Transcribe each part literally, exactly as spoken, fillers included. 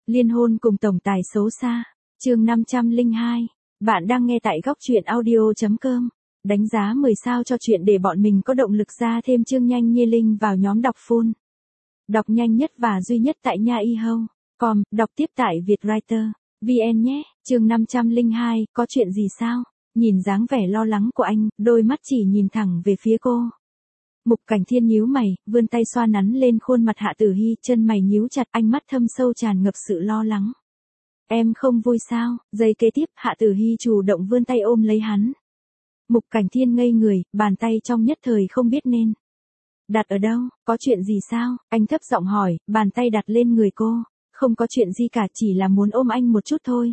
Liên hôn cùng tổng tài xấu xa. Chương năm trăm lẻ hai. Bạn đang nghe tại góc truyện audio chấm com. Đánh giá mười sao cho chuyện để bọn mình có động lực ra thêm chương nhanh như linh vào nhóm đọc full. Đọc nhanh nhất và duy nhất tại nha y hâu chấm com, đọc tiếp tại Vietwriter chấm vn nhé. Chương năm trăm lẻ hai, có chuyện gì sao? Nhìn dáng vẻ lo lắng của anh, đôi mắt chỉ nhìn thẳng về phía cô. Mục Cảnh Thiên nhíu mày, vươn tay xoa nắn lên khuôn mặt Hạ Tử Hi, chân mày nhíu chặt, ánh mắt thâm sâu tràn ngập sự lo lắng. Em không vui sao? Giây kế tiếp, Hạ Tử Hi chủ động vươn tay ôm lấy hắn. Mục Cảnh Thiên ngây người, bàn tay trong nhất thời không biết nên đặt ở đâu. Có chuyện gì sao? Anh thấp giọng hỏi, bàn tay đặt lên người cô. Không có chuyện gì cả, chỉ là muốn ôm anh một chút thôi.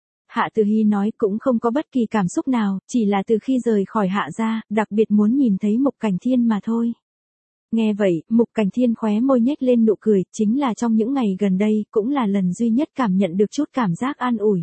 Hạ Tử Hi nói, cũng không có bất kỳ cảm xúc nào, chỉ là từ khi rời khỏi Hạ gia, đặc biệt muốn nhìn thấy Mục Cảnh Thiên mà thôi. Nghe vậy, Mục Cảnh Thiên khóe môi nhếch lên nụ cười, chính là trong những ngày gần đây, cũng là lần duy nhất cảm nhận được chút cảm giác an ủi.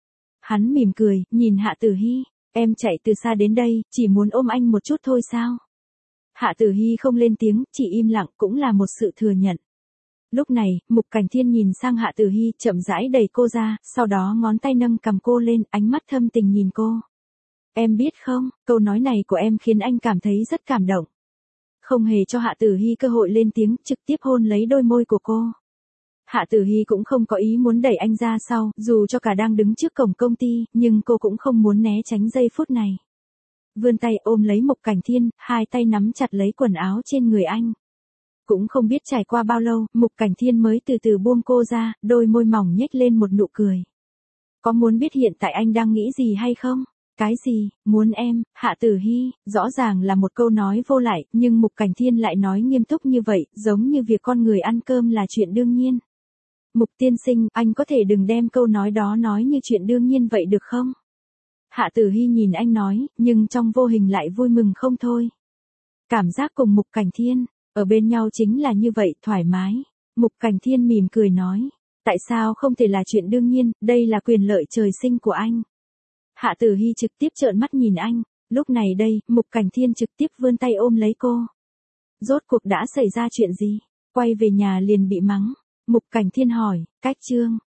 Hắn mỉm cười, nhìn Hạ Tử Hi, em chạy từ xa đến đây, chỉ muốn ôm anh một chút thôi sao? Hạ Tử Hi không lên tiếng, chỉ im lặng, cũng là một sự thừa nhận. Lúc này, Mục Cảnh Thiên nhìn sang Hạ Tử Hi, chậm rãi đẩy cô ra, sau đó ngón tay nâng cầm cô lên, ánh mắt thâm tình nhìn cô. Em biết không, câu nói này của em khiến anh cảm thấy rất cảm động. Không hề cho Hạ Tử Hi cơ hội lên tiếng, trực tiếp hôn lấy đôi môi của cô. Hạ Tử Hi cũng không có ý muốn đẩy anh ra sau, dù cho cả đang đứng trước cổng công ty, nhưng cô cũng không muốn né tránh giây phút này. Vươn tay ôm lấy Mục Cảnh Thiên, hai tay nắm chặt lấy quần áo trên người anh. Cũng không biết trải qua bao lâu, Mục Cảnh Thiên mới từ từ buông cô ra, đôi môi mỏng nhếch lên một nụ cười. Có muốn biết hiện tại anh đang nghĩ gì hay không? Cái gì? Muốn em? Hạ Tử Hi, rõ ràng là một câu nói vô lại, nhưng Mục Cảnh Thiên lại nói nghiêm túc như vậy, giống như việc con người ăn cơm là chuyện đương nhiên. Mục tiên sinh, anh có thể đừng đem câu nói đó nói như chuyện đương nhiên vậy được không? Hạ Tử Hi nhìn anh nói, nhưng trong vô hình lại vui mừng không thôi. Cảm giác cùng Mục Cảnh Thiên ở bên nhau chính là như vậy, thoải mái. Mục Cảnh Thiên mỉm cười nói, tại sao không thể là chuyện đương nhiên, đây là quyền lợi trời sinh của anh. Hạ Tử Hi trực tiếp trợn mắt nhìn anh, lúc này đây, Mục Cảnh Thiên trực tiếp vươn tay ôm lấy cô. Rốt cuộc đã xảy ra chuyện gì? Quay về nhà liền bị mắng. Mục Cảnh Thiên hỏi, cách chương,